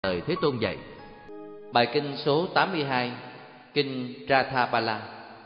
lời Thế Tôn dạy. Bài kinh số 82, kinh Rathabala.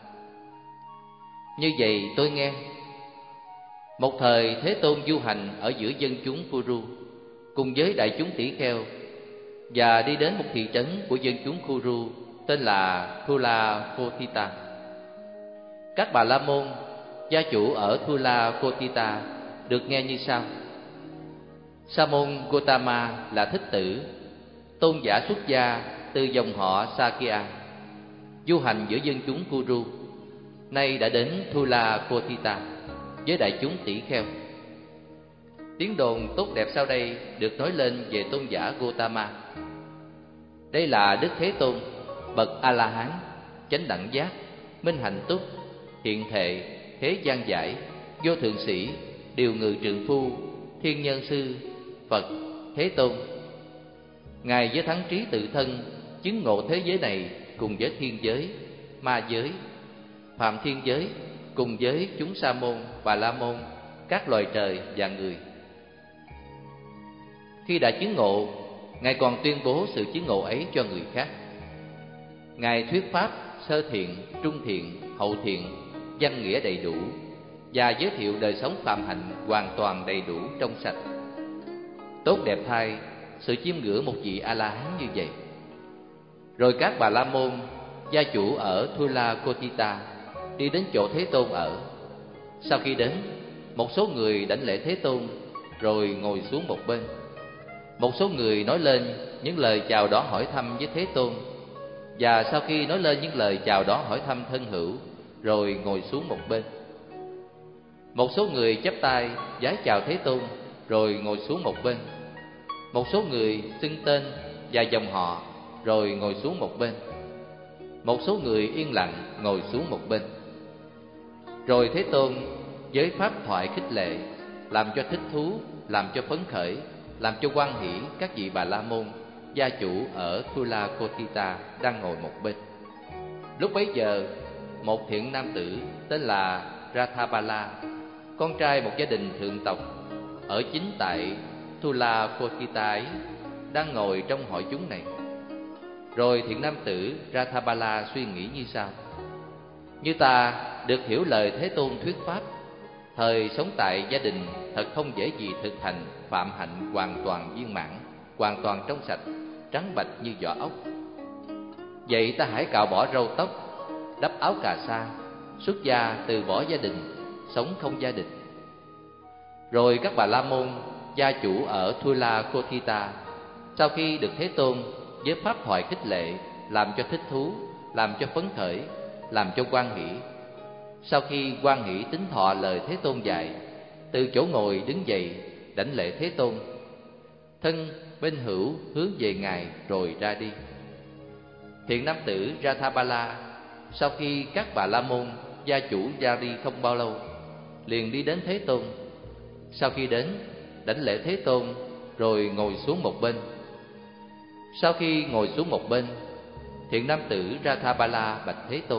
Như vậy tôi nghe, một thời Thế Tôn du hành ở giữa dân chúng Kuru cùng với đại chúng tỷ kheo, và đi đến một thị trấn của dân chúng Kuru tên là Thula Kotita. Các bà la môn gia chủ ở Thula Kotita được nghe như sau: Sa môn Gotama là thích tử, tôn giả xuất gia từ dòng họ Sakya, du hành giữa dân chúng Kuru, nay đã đến Thula Kotita với đại chúng tỷ kheo. Tiếng đồn tốt đẹp sau đây được nói lên về tôn giả Gotama. Đây là Đức Thế Tôn, bậc A-la-hán, chánh đẳng giác, minh hạnh túc, hiện thệ, thế gian giải, vô thượng sĩ, điều ngự trượng phu, thiên nhân sư, Phật, Thế Tôn. Ngài với thắng trí tự thân chứng ngộ thế giới này cùng với thiên giới, ma giới, phạm thiên giới, cùng với chúng sa môn, bà la môn, các loài trời và người. Khi đã chứng ngộ, Ngài còn tuyên bố sự chứng ngộ ấy cho người khác. Ngài thuyết pháp sơ thiện, trung thiện, hậu thiện, văn nghĩa đầy đủ, và giới thiệu đời sống phạm hạnh hoàn toàn đầy đủ trong sạch. Tốt đẹp thay sự chiêm ngưỡng một vị A-la-hán như vậy. Rồi các bà la môn gia chủ ở Thula Kotita đi đến chỗ Thế Tôn ở. Sau khi đến, một số người đảnh lễ Thế Tôn rồi ngồi xuống một bên. Một số người nói lên những lời chào đón hỏi thăm với Thế Tôn, và sau khi nói lên những lời chào đón hỏi thăm thân hữu rồi ngồi xuống một bên. Một số người chắp tay vái chào Thế Tôn rồi ngồi xuống một bên. Một số người xưng tên và dòng họ rồi ngồi xuống một bên. Một số người yên lặng ngồi xuống một bên. Rồi Thế Tôn với pháp thoại khích lệ, làm cho thích thú, làm cho phấn khởi, làm cho hoan hỷ các vị bà la môn gia chủ ở Thula Kotita đang ngồi một bên. Lúc bấy giờ, một thiện nam tử tên là Rathabala, con trai một gia đình thượng tộc ở chính tại Thula Kotita ấy, đang ngồi trong hội chúng này. Rồi thiện nam tử Rathabala suy nghĩ như sau: Như ta được hiểu lời Thế Tôn thuyết pháp, thời sống tại gia đình thật không dễ gì thực hành phạm hạnh hoàn toàn viên mãn, hoàn toàn trong sạch, trắng bạch như vỏ ốc. Vậy ta hãy cạo bỏ râu tóc, đắp áo cà sa, xuất gia từ bỏ gia đình, sống không gia đình. Rồi các bà la môn gia chủ ở Thula Kotita, sau khi được Thế Tôn với pháp thoại khích lệ, làm cho thích thú, làm cho phấn khởi, làm cho hoan hỷ, sau khi hoan hỷ tín thọ lời Thế Tôn dạy, từ chỗ ngồi đứng dậy đảnh lễ Thế Tôn, thân bên hữu hướng về Ngài rồi ra đi. Thiện nam tử Rathabala sau khi các bà la môn gia chủ ra đi không bao lâu, liền đi đến Thế Tôn. Sau khi đến, đảnh lễ Thế Tôn rồi ngồi xuống một bên. Sau khi ngồi xuống một bên, thiện nam tử Rathabala bạch Thế Tôn: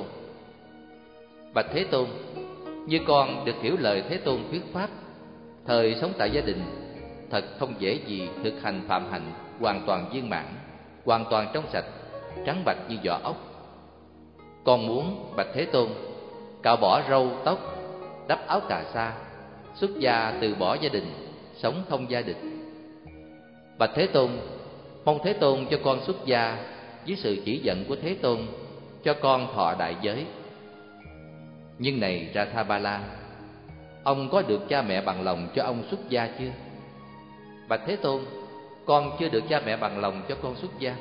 Bạch Thế Tôn, như con được hiểu lời Thế Tôn thuyết pháp, thời sống tại gia đình thật không dễ gì thực hành phạm hạnh hoàn toàn viên mãn, hoàn toàn trong sạch, trắng bạch như vỏ ốc. Con muốn, bạch Thế Tôn, cạo bỏ râu tóc, đắp áo cà sa, xuất gia từ bỏ gia đình, sống không gia đình. Bạch Thế Tôn, mong Thế Tôn cho con xuất gia dưới sự chỉ dẫn của Thế Tôn, cho con thọ đại giới. Nhưng này Rathabala, ông có được cha mẹ bằng lòng cho ông xuất gia chưa? Bạch Thế Tôn, con chưa được cha mẹ bằng lòng cho con xuất gia.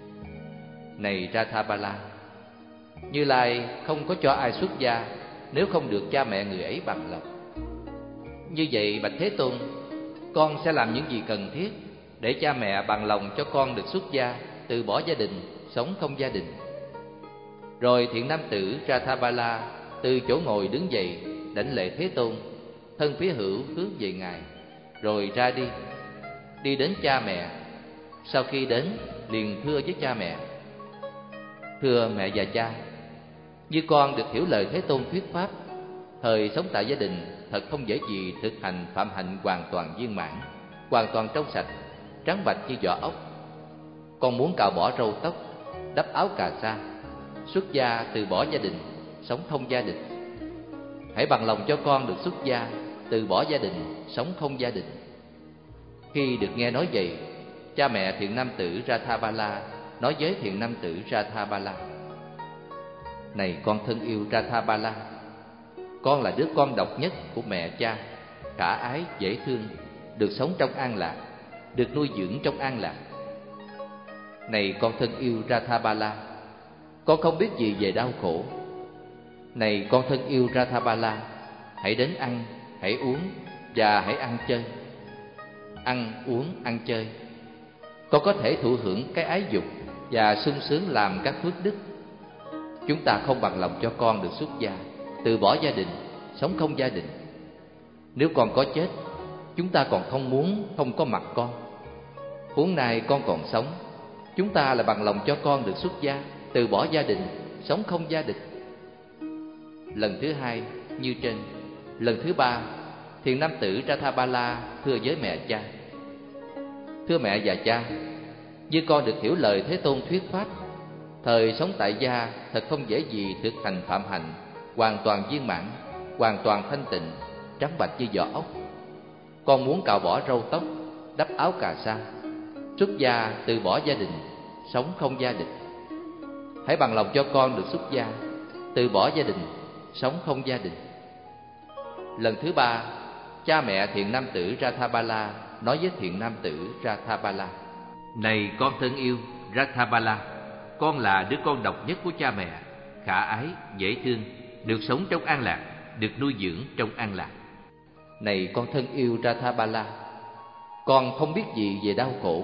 Này Rathabala, Như Lai không có cho ai xuất gia nếu không được cha mẹ người ấy bằng lòng. Như vậy bạch Thế Tôn, con sẽ làm những gì cần thiết để cha mẹ bằng lòng cho con được xuất gia, từ bỏ gia đình, sống không gia đình. Rồi thiện nam tử Rathabala từ chỗ ngồi đứng dậy đảnh lễ Thế Tôn, thân phía hữu hướng về Ngài rồi ra đi. Đi đến cha mẹ. Sau khi đến, liền thưa với cha mẹ: Thưa mẹ và cha, như con được hiểu lời Thế Tôn thuyết pháp, thời sống tại gia đình thật không dễ gì thực hành phạm hạnh hoàn toàn viên mãn, hoàn toàn trong sạch, trắng bạch như vỏ ốc. con muốn cạo bỏ râu tóc, đắp áo cà sa, xuất gia từ bỏ gia đình, sống không gia đình. Hãy bằng lòng cho con được xuất gia, từ bỏ gia đình, sống không gia đình. Khi được nghe nói vậy, cha mẹ thiện nam tử Rathabala nói với thiện nam tử Rathabala: Này con thân yêu Rathabala, con là đứa con độc nhất của mẹ cha, khả ái, dễ thương, được sống trong an lạc, được nuôi dưỡng trong an lạc. Này con thân yêu Rathabala, con không biết gì về đau khổ. Này con thân yêu Rathabala, hãy đến ăn, hãy uống và hãy ăn chơi. Ăn, uống, ăn chơi. Con có thể thụ hưởng cái ái dục và sung sướng làm các phước đức. Chúng ta không bằng lòng cho con được xuất gia, từ bỏ gia đình, sống không gia đình. Nếu con có chết, chúng ta còn không muốn không có mặt con. Huống nay con còn sống, chúng ta là bằng lòng cho con được xuất gia, từ bỏ gia đình, sống không gia đình. Lần thứ hai như trên. Lần thứ ba, thiện nam tử Rathabala thưa với mẹ cha: Thưa mẹ và cha, như con được hiểu lời Thế Tôn thuyết pháp, thời sống tại gia thật không dễ gì thực hành phạm hạnh hoàn toàn viên mãn, hoàn toàn thanh tịnh, trắng bạch như vỏ ốc. Con muốn cạo bỏ râu tóc, đắp áo cà sa, xuất gia từ bỏ gia đình, sống không gia đình. Hãy bằng lòng cho con được xuất gia, từ bỏ gia đình, sống không gia đình. Lần thứ ba, cha mẹ thiện nam tử Rathabala nói với thiện nam tử Rathabala: Này con thân yêu Rathabala, con là đứa con độc nhất của cha mẹ, khả ái, dễ thương, được sống trong an lạc, được nuôi dưỡng trong an lạc. Này con thân yêu Rathabala, con không biết gì về đau khổ.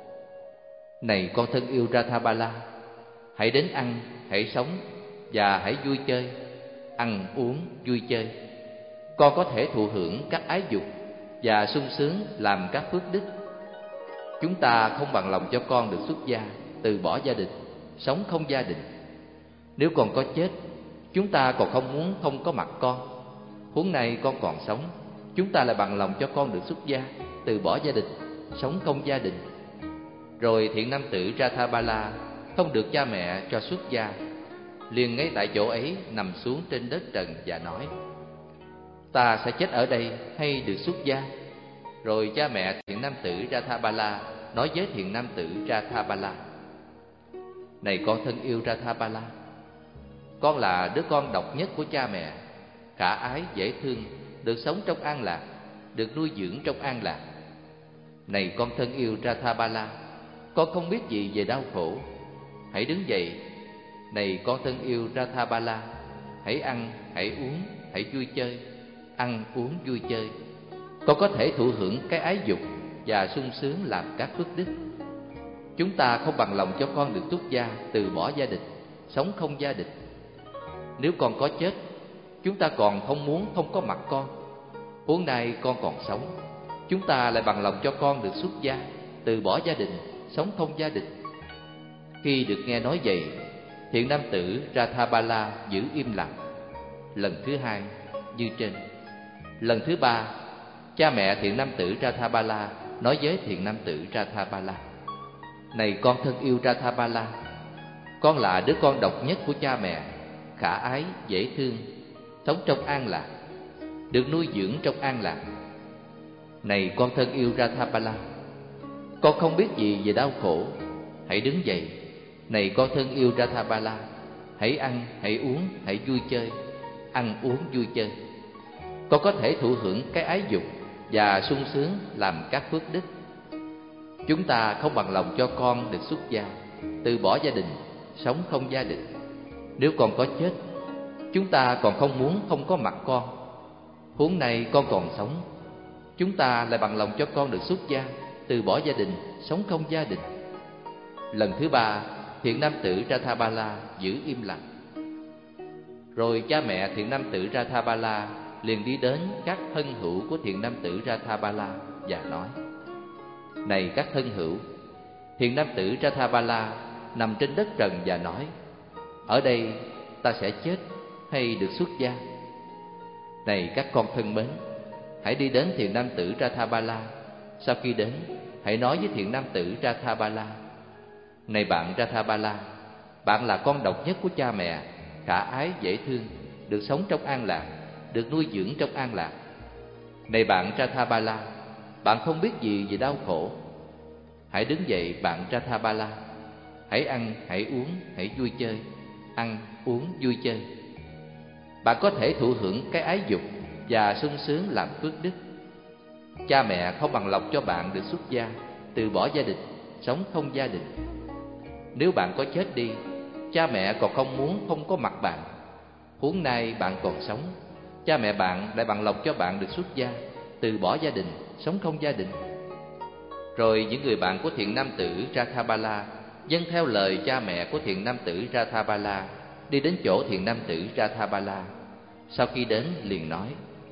Này con thân yêu Rathabala, hãy đến ăn, hãy sống và hãy vui chơi. Ăn, uống, vui chơi. Con có thể thụ hưởng các ái dục và sung sướng làm các phước đức. Chúng ta không bằng lòng cho con được xuất gia, từ bỏ gia đình, sống không gia đình. Nếu con có chết, chúng ta còn không muốn không có mặt con. Huống này con còn sống, chúng ta lại bằng lòng cho con được xuất gia, từ bỏ gia đình, sống không gia đình. Rồi thiện nam tử Rathabala không được cha mẹ cho xuất gia, liền ngay tại chỗ ấy nằm xuống trên đất trần và nói: Ta sẽ chết ở đây hay được xuất gia? Rồi cha mẹ thiện nam tử Rathabala nói với thiện nam tử Rathabala: Này con thân yêu Rathabala, con là đứa con độc nhất của cha mẹ, khả ái, dễ thương, được sống trong an lạc, được nuôi dưỡng trong an lạc. Này con thân yêu Rathabala, con không biết gì về đau khổ. Hãy đứng dậy. Này con thân yêu Rathabala, hãy ăn, hãy uống, hãy vui chơi. Ăn, uống, vui chơi. Con có thể thụ hưởng cái ái dục và sung sướng làm các phước đức. Chúng ta không bằng lòng cho con được xuất gia, từ bỏ gia đình, sống không gia đình. Nếu con có chết, chúng ta còn không muốn không có mặt con. Huống nay con còn sống, chúng ta lại bằng lòng cho con được xuất gia, từ bỏ gia đình, sống không gia đình. Khi được nghe nói vậy, thiện nam tử Rathabala giữ im lặng. Lần thứ hai như trên. Lần thứ ba, cha mẹ thiện nam tử Rathabala nói với thiện nam tử Rathabala: Này con thân yêu Rathabala, con là đứa con độc nhất của cha mẹ, khả ái, dễ thương, sống trong an lạc, được nuôi dưỡng trong an lạc. Này con thân yêu Rathabala, con không biết gì về đau khổ. Hãy đứng dậy. Này con thân yêu Rathabala, hãy ăn, hãy uống, hãy vui chơi. Ăn, uống, vui chơi. Con có thể thụ hưởng cái ái dục và sung sướng làm các phước đức. Chúng ta không bằng lòng cho con được xuất gia, từ bỏ gia đình, sống không gia đình. Nếu con có chết, chúng ta còn không muốn không có mặt con. Huống này con còn sống, chúng ta lại bằng lòng cho con được xuất gia, từ bỏ gia đình, sống không gia đình. Lần thứ ba, thiện nam tử Rathabala giữ im lặng. Rồi cha mẹ thiện nam tử Rathabala liền đi đến các thân hữu của thiện nam tử Rathabala và nói: Này các thân hữu, thiện nam tử Rathabala nằm trên đất trần và nói: Ở đây ta sẽ chết hay được xuất gia? Này các con thân mến, hãy đi đến thiện nam tử Rathabala. Sau khi đến, hãy nói với thiện nam tử Rathabala: Này bạn Rathabala, bạn là con độc nhất của cha mẹ, khả ái dễ thương, được sống trong an lạc, được nuôi dưỡng trong an lạc. Này bạn Rathabala, bạn không biết gì về đau khổ. Hãy đứng dậy bạn Rathabala, hãy ăn, hãy uống, hãy vui chơi. Ăn, uống, vui chơi. Bạn có thể thụ hưởng cái ái dục và sung sướng làm phước đức. Cha mẹ không bằng lòng cho bạn được xuất gia, từ bỏ gia đình, sống không gia đình. Nếu bạn có chết đi, cha mẹ còn không muốn không có mặt bạn. Huống nay bạn còn sống, cha mẹ bạn lại bằng lòng cho bạn được xuất gia, từ bỏ gia đình, sống không gia đình. Rồi những người bạn của thiện nam tử Rathabala vâng theo lời cha mẹ của thiện nam tử Rathabala, đi đến chỗ thiện nam tử Rathabala. Sau khi đến liền nói: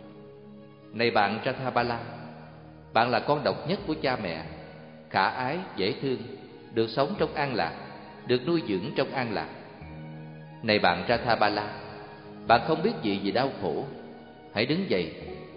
Này bạn Rathabala, bạn là con độc nhất của cha mẹ, khả ái dễ thương, được sống trong an lạc, được nuôi dưỡng trong an lạc. Này bạn Rathabala, bạn không biết gì về đau khổ. Hãy đứng dậy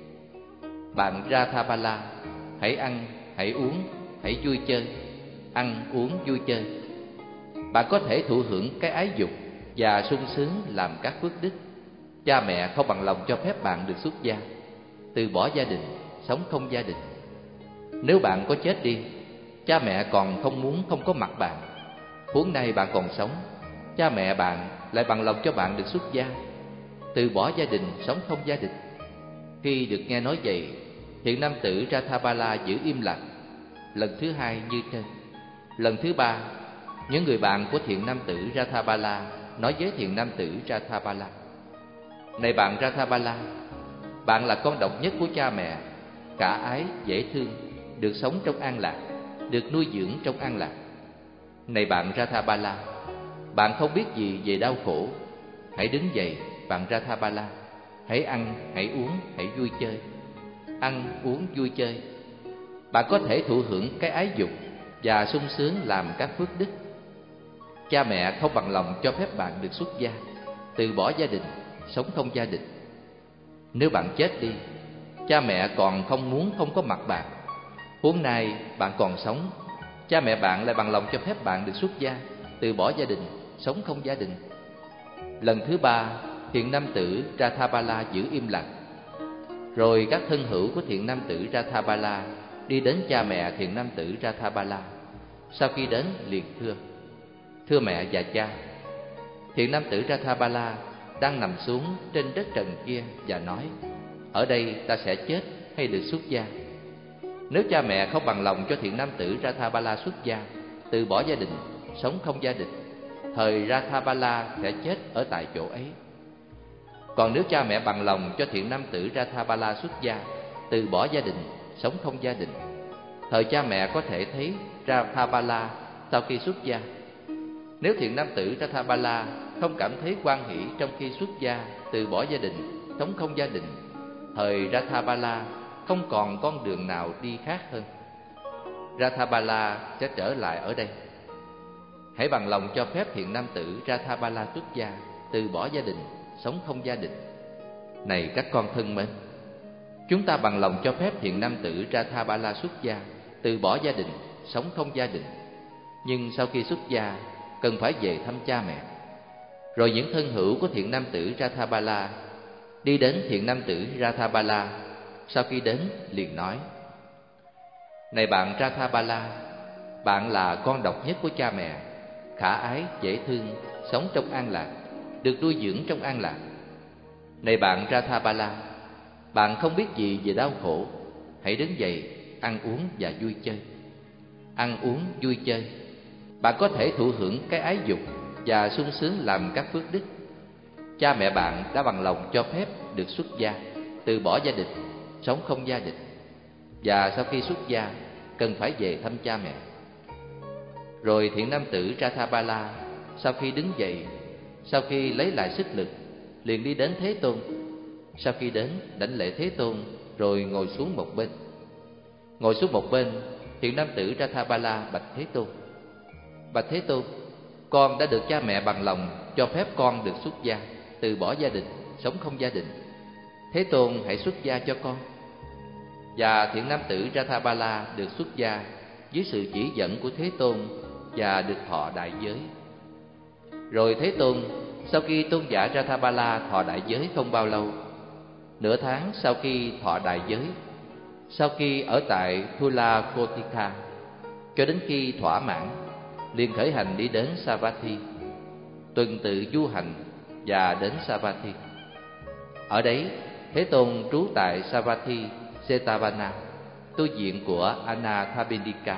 bạn Rathabala, hãy ăn, hãy uống, hãy vui chơi. Ăn, uống, vui chơi. Bạn có thể thụ hưởng cái ái dục và sung sướng làm các phước đức. Cha mẹ không bằng lòng cho phép bạn được xuất gia, từ bỏ gia đình, sống không gia đình. Nếu bạn có chết đi, cha mẹ còn không muốn không có mặt bạn. Huống nay bạn còn sống, cha mẹ bạn lại bằng lòng cho bạn được xuất gia, từ bỏ gia đình, sống không gia đình. Khi được nghe nói vậy, thiện nam tử Rathabala giữ im lặng. Lần thứ hai như trên. Lần thứ ba, những người bạn của thiện nam tử Rathabala nói với thiện nam tử Rathabala: Này bạn Rathabala, bạn là con độc nhất của cha mẹ, khả ái dễ thương, được sống trong an lạc, được nuôi dưỡng trong an lạc. Này bạn Rathabala, bạn không biết gì về đau khổ. Hãy đứng dậy bạn Rathabala, hãy ăn, hãy uống, hãy vui chơi. Ăn, uống, vui chơi. Bạn có thể thụ hưởng cái ái dục và sung sướng làm các phước đức. Cha mẹ không bằng lòng cho phép bạn được xuất gia, từ bỏ gia đình, sống không gia đình. Nếu bạn chết đi, cha mẹ còn không muốn không có mặt bạn. Huống nay bạn còn sống, cha mẹ bạn lại bằng lòng cho phép bạn được xuất gia, từ bỏ gia đình, sống không gia đình. Lần thứ ba, thiện nam tử Rathabala giữ im lặng. Rồi các thân hữu của thiện nam tử Rathabala đi đến cha mẹ thiện nam tử Rathabala. Sau khi đến liền thưa: Thưa mẹ và cha, thiện nam tử Rathabala đang nằm xuống trên đất trần kia và nói: Ở đây ta sẽ chết hay được xuất gia? Nếu cha mẹ không bằng lòng cho thiện nam tử Rathabala xuất gia, từ bỏ gia đình, sống không gia đình, thời Rathabala sẽ chết ở tại chỗ ấy. Còn nếu cha mẹ bằng lòng cho thiện nam tử Rathabala xuất gia, từ bỏ gia đình, sống không gia đình, thời cha mẹ có thể thấy Rathabala sau khi xuất gia. Nếu thiện nam tử Rathabala không cảm thấy hoan hỷ trong khi xuất gia, từ bỏ gia đình, sống không gia đình, thời Rathabala không còn con đường nào đi khác hơn. Rathabala sẽ trở lại ở đây. Hãy bằng lòng cho phép thiện nam tử Rathabala xuất gia, từ bỏ gia đình, sống không gia đình. Này các con thân mến, chúng ta bằng lòng cho phép thiện nam tử Rathabala xuất gia, từ bỏ gia đình, sống không gia đình. Nhưng sau khi xuất gia, cần phải về thăm cha mẹ. Rồi những thân hữu của thiện nam tử Rathabala đi đến thiện nam tử Rathabala. Sau khi đến liền nói: Này bạn Rathabala, bạn là con độc nhất của cha mẹ, khả ái dễ thương, sống trong an lạc, được nuôi dưỡng trong an lạc. Này bạn Rathabala, bạn không biết gì về đau khổ. Hãy đứng dậy, ăn uống và vui chơi. Ăn uống, vui chơi. Bạn có thể thụ hưởng cái ái dục và sung sướng làm các phước đức. Cha mẹ bạn đã bằng lòng cho phép được xuất gia, từ bỏ gia đình, sống không gia đình. Và sau khi xuất gia, cần phải về thăm cha mẹ. Rồi thiện nam tử Rathabala sau khi đứng dậy, sau khi lấy lại sức lực, liền đi đến Thế Tôn. Sau khi đến, đảnh lễ Thế Tôn, rồi ngồi xuống một bên. Ngồi xuống một bên, thiện nam tử Rathabala bạch Thế Tôn: Bạch Thế Tôn, con đã được cha mẹ bằng lòng cho phép con được xuất gia, từ bỏ gia đình, sống không gia đình. Thế Tôn hãy xuất gia cho con. Và thiện nam tử Rathabala được xuất gia dưới sự chỉ dẫn của Thế Tôn và được thọ đại giới. Rồi Thế Tôn, sau khi tôn giả Rathabala thọ đại giới không bao lâu, nửa tháng sau khi thọ đại giới, sau khi ở tại Thula Kotitha, cho đến khi thỏa mãn, liền khởi hành đi đến Savatthi, tuần tự du hành và đến Savatthi. Ở đấy, Thế Tôn trú tại Savatthi Setavana, tu viện của Anathapindika.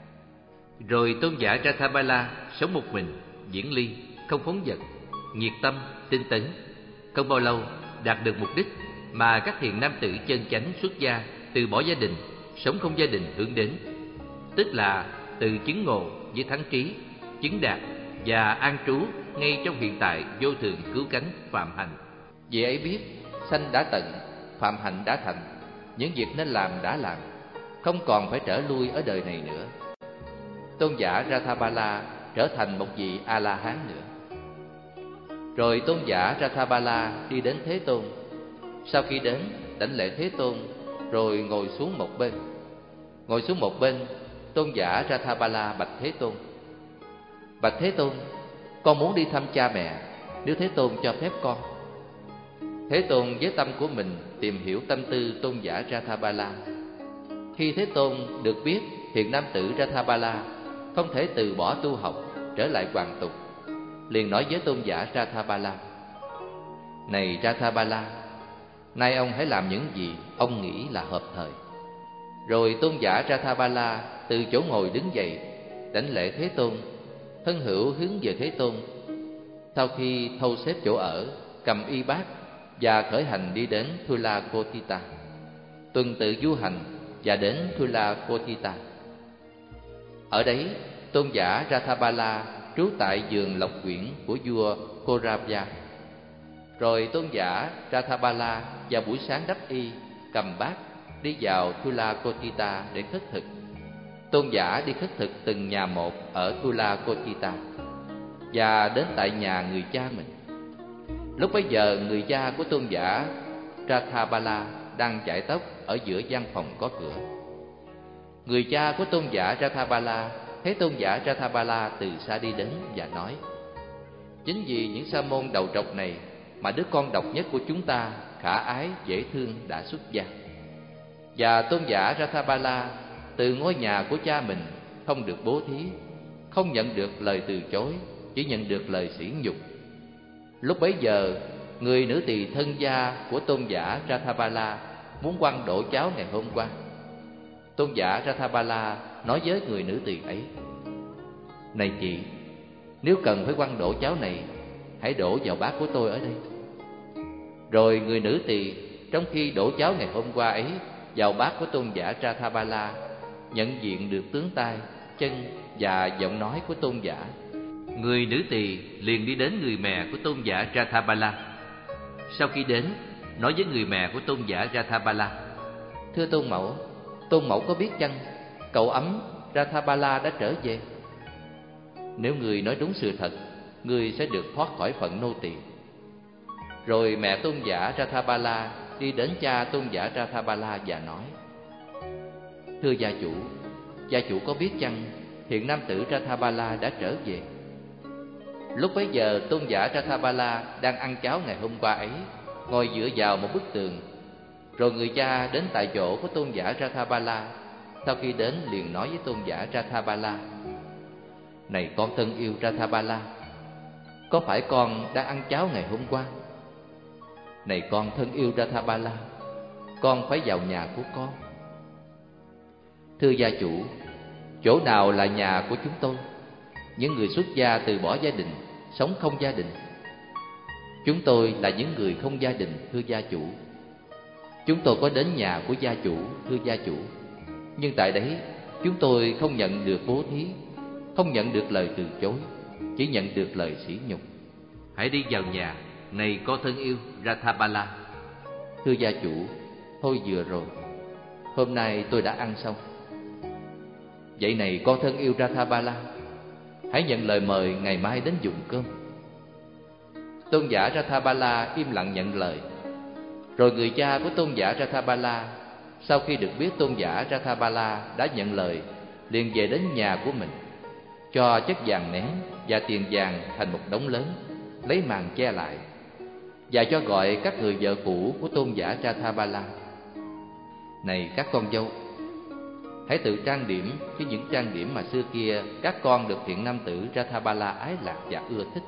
Rồi tôn giả Rathabala sống một mình, viễn ly, không phóng dật, nhiệt tâm, tinh tấn. Không bao lâu đạt được mục đích mà các thiện nam tử chân chánh xuất gia, từ bỏ gia đình, sống không gia đình hướng đến, tức là từ chứng ngộ với thắng trí, chứng đạt và an trú ngay trong hiện tại vô thường cứu cánh phạm hạnh. Vì ấy biết sanh đã tận, phạm hạnh đã thành, những việc nên làm đã làm, không còn phải trở lui ở đời này nữa. Tôn giả Rathabala trở thành một vị A-la-hán nữa. Rồi tôn giả Rathabala đi đến Thế Tôn. Sau khi đến, đảnh lễ Thế Tôn, rồi ngồi xuống một bên. Ngồi xuống một bên, tôn giả Rathabala bạch Thế Tôn: Bạch Thế Tôn, con muốn đi thăm cha mẹ, nếu Thế Tôn cho phép con. Thế Tôn với tâm của mình tìm hiểu tâm tư tôn giả Rathabala. Khi Thế Tôn được biết thiện nam tử Rathabala không thể từ bỏ tu học, trở lại hoàn tục, liền nói với tôn giả Rathabala: Này Rathabala, nay ông hãy làm những gì ông nghĩ là hợp thời. Rồi tôn giả Rathabala từ chỗ ngồi đứng dậy, đảnh lễ Thế Tôn, thân hữu hướng về Thế Tôn. Sau khi thâu xếp chỗ ở, cầm y bát và khởi hành đi đến Thula Kotita, tuần tự du hành và đến Thula Kotita. Ở đấy, tôn giả Rathabala trú tại vườn lộc quyển của vua Kauravya. Rồi tôn giả Rathabala vào buổi sáng đắp y, cầm bát đi vào Thula Kotita để khất thực. Tôn giả đi khất thực từng nhà một ở Thula Kotita và đến tại nhà người cha mình. Lúc bấy giờ, người cha của tôn giả Rathabala đang chải tóc ở giữa gian phòng có cửa. Người cha của tôn giả Rathabala thấy tôn giả Rathabala từ xa đi đến và nói: Chính vì những sa môn đầu trọc này mà đứa con độc nhất của chúng ta, khả ái, dễ thương đã xuất gia. Và tôn giả Rathabala từ ngôi nhà của cha mình không được bố thí, không nhận được lời từ chối, chỉ nhận được lời sỉ nhục. Lúc bấy giờ, người nữ tỳ thân gia của tôn giả Rathabala muốn quăng đổ cháo ngày hôm qua. Tôn giả Rathabala nói với người nữ tỳ ấy: Này chị, nếu cần phải quăng đổ cháo này, hãy đổ vào bát của tôi ở đây. Rồi người nữ tỳ trong khi đổ cháo ngày hôm qua ấy vào bát của tôn giả Rathabala, nhận diện được tướng tay, chân và giọng nói của tôn giả. Người nữ tỳ liền đi đến người mẹ của tôn giả Rathabala. Sau khi đến, nói với người mẹ của tôn giả Rathabala: Thưa tôn mẫu có biết chăng cậu ấm Rathabala đã trở về? Nếu người nói đúng sự thật, người sẽ được thoát khỏi phận nô tỳ. Rồi mẹ tôn giả Rathabala đi đến cha tôn giả Rathabala và nói: Thưa gia chủ có biết chăng hiện nam tử Rathabala đã trở về? Lúc bấy giờ tôn giả Rathabala đang ăn cháo ngày hôm qua ấy, ngồi dựa vào một bức tường. Rồi người cha đến tại chỗ của tôn giả Rathabala. Sau khi đến liền nói với tôn giả Rathabala: Này con thân yêu Rathabala, có phải con đang ăn cháo ngày hôm qua? Này con thân yêu Rathabala, con phải vào nhà của con. Thưa gia chủ, chỗ nào là nhà của chúng tôi, những người xuất gia từ bỏ gia đình, sống không gia đình? Chúng tôi là những người không gia đình, thưa gia chủ. Chúng tôi có đến nhà của gia chủ, thưa gia chủ. Nhưng tại đấy, chúng tôi không nhận được bố thí, không nhận được lời từ chối, chỉ nhận được lời sỉ nhục. Hãy đi vào nhà, này con thân yêu Rathabala. Thưa gia chủ, thôi vừa rồi, hôm nay tôi đã ăn xong. Vậy này con thân yêu Rathabala, hãy nhận lời mời ngày mai đến dùng cơm. Tôn giả Rathabala im lặng nhận lời. Rồi người cha của tôn giả Rathabala, sau khi được biết tôn giả Rathabala đã nhận lời, liền về đến nhà của mình. cho chất vàng nén và tiền vàng thành một đống lớn, lấy màn che lại, và cho gọi các người vợ cũ của tôn giả Rathabala. Này các con dâu, hãy tự trang điểm với những trang điểm mà xưa kia các con được thiện nam tử Rathabala ái lạc và ưa thích.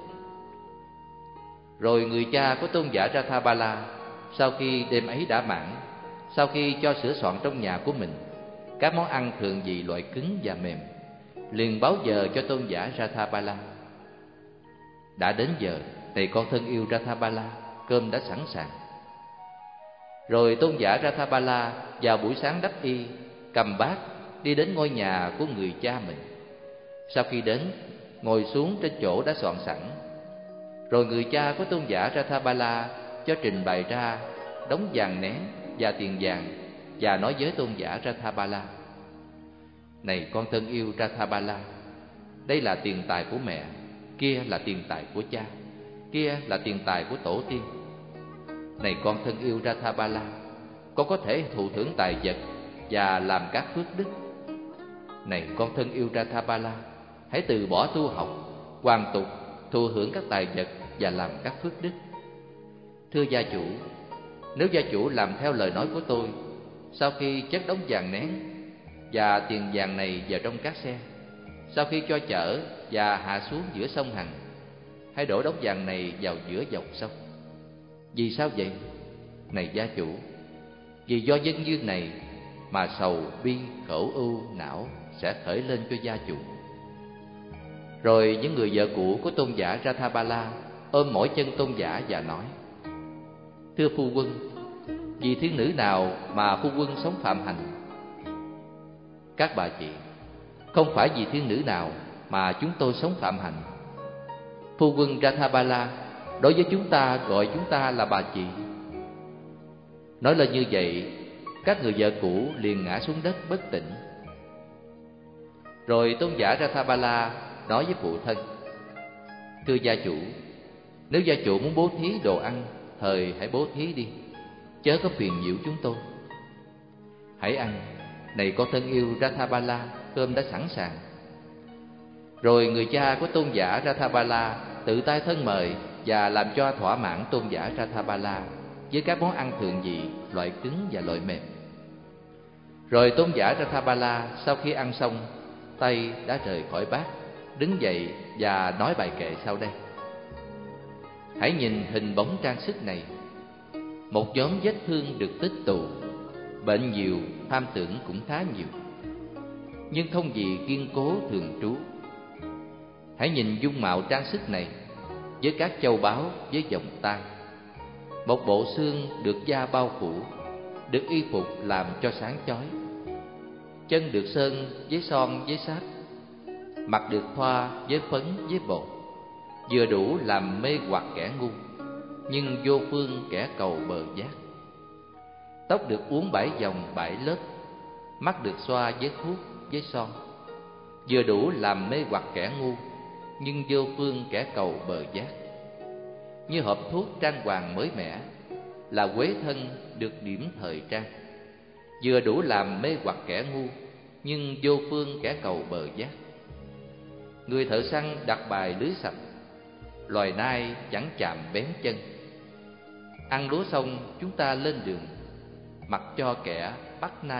Rồi người cha của tôn giả Rathabala, sau khi đêm ấy đã mãn, sau khi cho sửa soạn trong nhà của mình các món ăn thường vị loại cứng và mềm, liền báo giờ cho tôn giả Rathabala: đã đến giờ, này con thân yêu Rathabala, cơm đã sẵn sàng. Rồi tôn giả Rathabala vào buổi sáng đắp y, cầm bát đi đến ngôi nhà của người cha mình. Sau khi đến, ngồi xuống trên chỗ đã soạn sẵn. Rồi người cha của tôn giả Rathabala cho trình bày ra đống vàng nén và tiền vàng, và nói với tôn giả Rathabala: này con thân yêu Rathabala, đây là tiền tài của mẹ, kia là tiền tài của cha, kia là tiền tài của tổ tiên. Này con thân yêu Rathabala, con có thể thụ hưởng tài vật và làm các phước đức. Này con thân yêu Rathabala, hãy từ bỏ tu học, hoàn tục, thụ hưởng các tài vật và làm các phước đức. Thưa gia chủ, nếu gia chủ làm theo lời nói của tôi, sau khi chất đống vàng nén và tiền vàng này vào trong các xe, sau khi cho chở và hạ xuống giữa sông Hằng, hãy đổ đống vàng này vào giữa dòng sông. Vì sao vậy? Này gia chủ, vì do nhân duyên này mà sầu, bi, khổ, ưu, não sẽ khởi lên cho gia chủ. Rồi những người vợ cũ của tôn giả Rathabala ôm mỏi chân tôn giả và nói: thưa phu quân, vì thiên nữ nào mà phu quân sống phạm hành? Các bà chị, không phải vì thiên nữ nào mà chúng tôi sống phạm hành. Phu quân Rathabala đối với chúng ta gọi chúng ta là bà chị. Nói lên như vậy, các người vợ cũ liền ngã xuống đất bất tỉnh. Rồi tôn giả Rathabala nói với phụ thân: thưa gia chủ, nếu gia chủ muốn bố thí đồ ăn, thời hãy bố thí đi, chớ có phiền nhiễu chúng tôi. Hãy ăn, này con thân yêu Rathabala, cơm đã sẵn sàng. Rồi người cha của tôn giả Rathabala tự tay thân mời và làm cho thỏa mãn tôn giả Rathabala với các món ăn thượng vị, loại cứng và loại mềm. Rồi tôn giả Rathabala sau khi ăn xong, tay đã rời khỏi bát, đứng dậy và nói bài kệ sau đây: hãy nhìn hình bóng trang sức này. Một nhóm vết thương được tích tụ, bệnh nhiều, tham tưởng cũng khá nhiều, nhưng không gì kiên cố thường trú. Hãy nhìn dung mạo trang sức này với các châu báu, với vòng tay. Một bộ xương được da bao phủ, được y phục làm cho sáng chói. Chân được sơn với son với sáp, mặt được thoa với phấn với bột, vừa đủ làm mê hoặc kẻ ngu, nhưng vô phương kẻ cầu bờ giác. Tóc được uốn 7 vòng 7 lớp, mắt được xoa với thuốc với son, vừa đủ làm mê hoặc kẻ ngu, nhưng vô phương kẻ cầu bờ giác. Như hộp thuốc trang hoàng mới mẻ, là quế thân được điểm thời trang, vừa đủ làm mê hoặc kẻ ngu, nhưng vô phương kẻ cầu bờ giác. Người thợ săn đặt bài lưới sạch, loài nai chẳng chạm bén chân. Ăn lúa xong chúng ta lên đường, mặc cho kẻ bắt nai